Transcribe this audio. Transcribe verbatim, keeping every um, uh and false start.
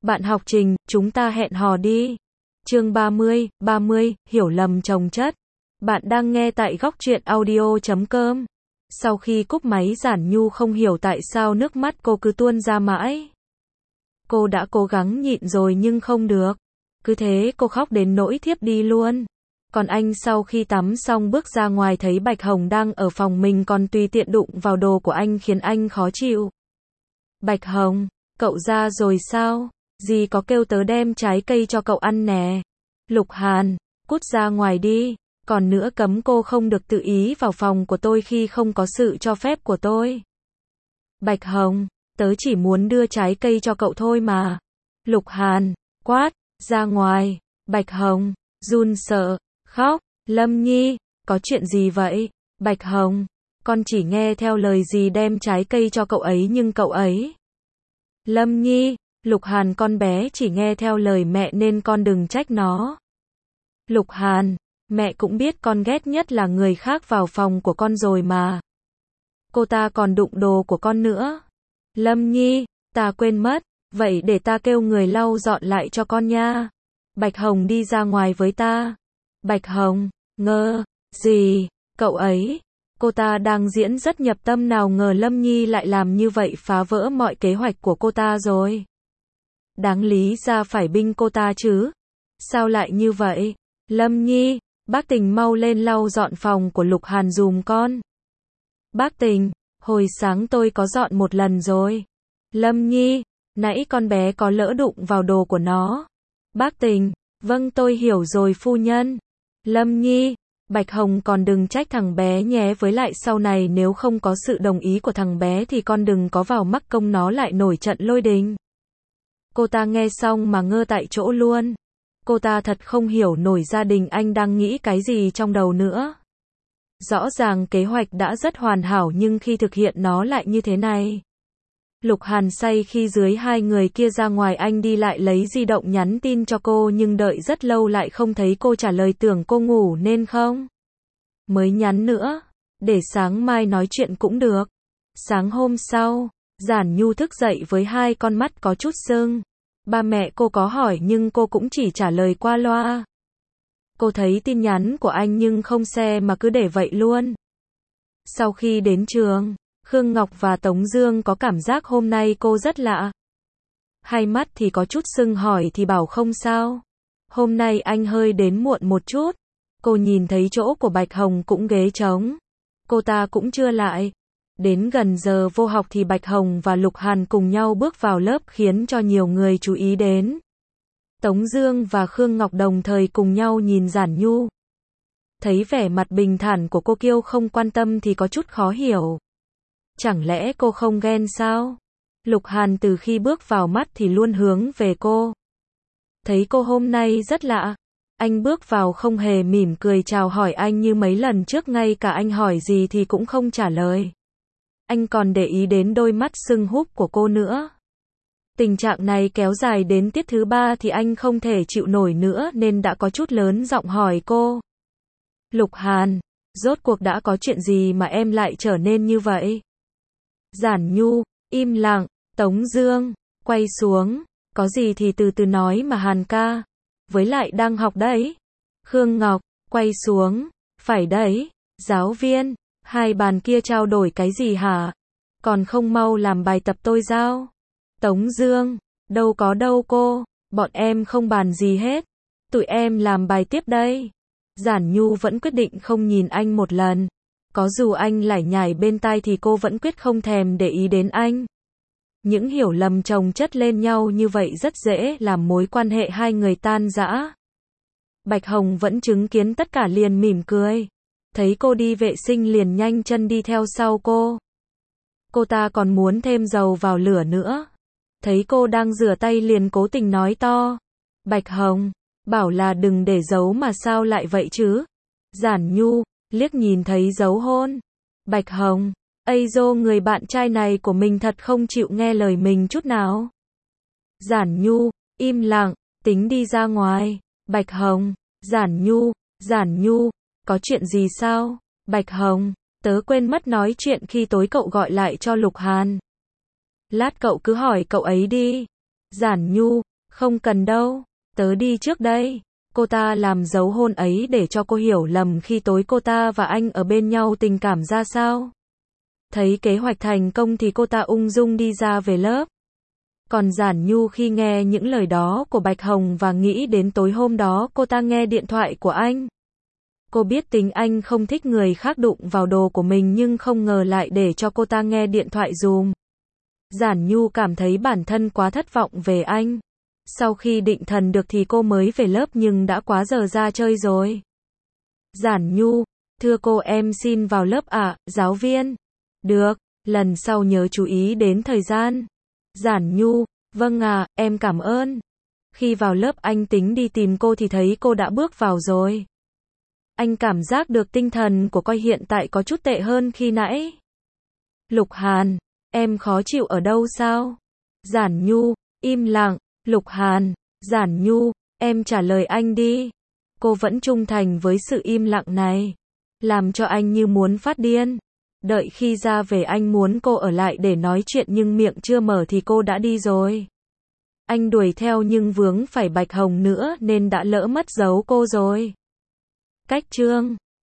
Bạn học Trình, chúng ta hẹn hò đi. Chương ba mươi, ba mươi, hiểu lầm chồng chất. Bạn đang nghe tại góc truyện audio chấm com. Sau khi cúp máy Giản Nhu không hiểu tại sao nước mắt cô cứ tuôn ra mãi. Cô đã cố gắng nhịn rồi nhưng không được. Cứ thế cô khóc đến nỗi thiếp đi luôn. Còn anh sau khi tắm xong bước ra ngoài thấy Bạch Hồng đang ở phòng mình còn tùy tiện đụng vào đồ của anh khiến anh khó chịu. Bạch Hồng, cậu ra rồi sao? Dì có kêu tớ đem trái cây cho cậu ăn nè. Lục Hàn, cút ra ngoài đi. Còn nữa cấm cô không được tự ý vào phòng của tôi khi không có sự cho phép của tôi. Bạch Hồng, tớ chỉ muốn đưa trái cây cho cậu thôi mà. Lục Hàn, quát, ra ngoài. Bạch Hồng, run sợ, khóc. Lâm Nhi, có chuyện gì vậy? Bạch Hồng, con chỉ nghe theo lời dì đem trái cây cho cậu ấy nhưng cậu ấy. Lâm Nhi, Lục Hàn con bé chỉ nghe theo lời mẹ nên con đừng trách nó. Lục Hàn, mẹ cũng biết con ghét nhất là người khác vào phòng của con rồi mà. Cô ta còn đụng đồ của con nữa. Lâm Nhi, ta quên mất, vậy để ta kêu người lau dọn lại cho con nha. Bạch Hồng đi ra ngoài với ta. Bạch Hồng, ngơ, gì, cậu ấy, cô ta đang diễn rất nhập tâm nào ngờ Lâm Nhi lại làm như vậy phá vỡ mọi kế hoạch của cô ta rồi. Đáng lý ra phải binh cô ta chứ. Sao lại như vậy? Lâm Nhi, bác Tình mau lên lau dọn phòng của Lục Hàn dùm con. Bác Tình, hồi sáng tôi có dọn một lần rồi. Lâm Nhi, nãy con bé có lỡ đụng vào đồ của nó. Bác Tình, vâng tôi hiểu rồi phu nhân. Lâm Nhi, Bạch Hồng còn đừng trách thằng bé nhé, với lại sau này nếu không có sự đồng ý của thằng bé thì con đừng có vào mắc công nó lại nổi trận lôi đình. Cô ta nghe xong mà ngơ tại chỗ luôn. Cô ta thật không hiểu nổi gia đình anh đang nghĩ cái gì trong đầu nữa. Rõ ràng kế hoạch đã rất hoàn hảo nhưng khi thực hiện nó lại như thế này. Lục Hàn say khi dưới hai người kia ra ngoài anh đi lại lấy di động nhắn tin cho cô nhưng đợi rất lâu lại không thấy cô trả lời, tưởng cô ngủ nên không mới nhắn nữa, để sáng mai nói chuyện cũng được. Sáng hôm sau, Giản Nhu thức dậy với hai con mắt có chút sưng. Ba mẹ cô có hỏi nhưng cô cũng chỉ trả lời qua loa. Cô thấy tin nhắn của anh nhưng không xem mà cứ để vậy luôn. Sau khi đến trường, Khương Ngọc và Tống Dương có cảm giác hôm nay cô rất lạ. Hai mắt thì có chút sưng, hỏi thì bảo không sao. Hôm nay anh hơi đến muộn một chút. Cô nhìn thấy chỗ của Bạch Hồng cũng ghế trống. Cô ta cũng chưa lại. Đến gần giờ vô học thì Bạch Hồng và Lục Hàn cùng nhau bước vào lớp khiến cho nhiều người chú ý đến. Tống Dương và Khương Ngọc đồng thời cùng nhau nhìn Giản Nhu. Thấy vẻ mặt bình thản của cô Kiêu không quan tâm thì có chút khó hiểu. Chẳng lẽ cô không ghen sao? Lục Hàn từ khi bước vào mắt thì luôn hướng về cô. Thấy cô hôm nay rất lạ. Anh bước vào không hề mỉm cười chào hỏi anh như mấy lần trước, ngay cả anh hỏi gì thì cũng không trả lời. Anh còn để ý đến đôi mắt sưng húp của cô nữa. Tình trạng này kéo dài đến tiết thứ ba thì anh không thể chịu nổi nữa nên đã có chút lớn giọng hỏi cô. Lục Hàn, rốt cuộc đã có chuyện gì mà em lại trở nên như vậy? Giản Nhu, im lặng. Tống Dương, quay xuống. Có gì thì từ từ nói mà Hàn ca. Với lại đang học đấy. Khương Ngọc, quay xuống. Phải đấy. Giáo viên, hai bàn kia trao đổi cái gì hả? Còn không mau làm bài tập tôi giao. Tống Dương, đâu có đâu cô. Bọn em không bàn gì hết. Tụi em làm bài tiếp đây. Giản Nhu vẫn quyết định không nhìn anh một lần. Có dù anh lải nhải bên tai thì cô vẫn quyết không thèm để ý đến anh. Những hiểu lầm chồng chất lên nhau như vậy rất dễ làm mối quan hệ hai người tan rã. Bạch Hồng vẫn chứng kiến tất cả liền mỉm cười. Thấy cô đi vệ sinh liền nhanh chân đi theo sau cô. Cô ta còn muốn thêm dầu vào lửa nữa. Thấy cô đang rửa tay liền cố tình nói to. Bạch Hồng, bảo là đừng để dấu mà sao lại vậy chứ? Giản Nhu, liếc nhìn thấy dấu hôn. Bạch Hồng, ây dô, người bạn trai này của mình thật không chịu nghe lời mình chút nào. Giản Nhu, im lặng, tính đi ra ngoài. Bạch Hồng, Giản Nhu, Giản Nhu, có chuyện gì sao? Bạch Hồng, tớ quên mất nói chuyện khi tối cậu gọi lại cho Lục Hàn. Lát cậu cứ hỏi cậu ấy đi. Giản Nhu, Không cần đâu, tớ đi trước đây. Cô ta làm dấu hôn ấy để cho cô hiểu lầm khi tối cô ta và anh ở bên nhau tình cảm ra sao. Thấy kế hoạch thành công thì cô ta ung dung đi ra về lớp. Còn Giản Nhu khi nghe những lời đó của Bạch Hồng và nghĩ đến tối hôm đó cô ta nghe điện thoại của anh. Cô biết tính anh không thích người khác đụng vào đồ của mình nhưng không ngờ lại để cho cô ta nghe điện thoại dùm. Giản Nhu cảm thấy bản thân quá thất vọng về anh. Sau khi định thần được thì cô mới về lớp nhưng đã quá giờ ra chơi rồi. Giản Nhu, thưa cô em xin vào lớp ạ, à, giáo viên. Được, lần sau nhớ chú ý đến thời gian. Giản Nhu, vâng à, em cảm ơn. Khi vào lớp anh tính đi tìm cô thì thấy cô đã bước vào rồi. Anh cảm giác được tinh thần của cô hiện tại có chút tệ hơn khi nãy. Lục Hàn, em khó chịu ở đâu sao? Giản Nhu, im lặng. Lục Hàn, Giản Nhu, em trả lời anh đi. Cô vẫn trung thành với sự im lặng này. Làm cho anh như muốn phát điên. Đợi khi ra về anh muốn cô ở lại để nói chuyện nhưng miệng chưa mở thì cô đã đi rồi. Anh đuổi theo nhưng vướng phải Bạch Hồng nữa nên đã lỡ mất dấu cô rồi. Cách chương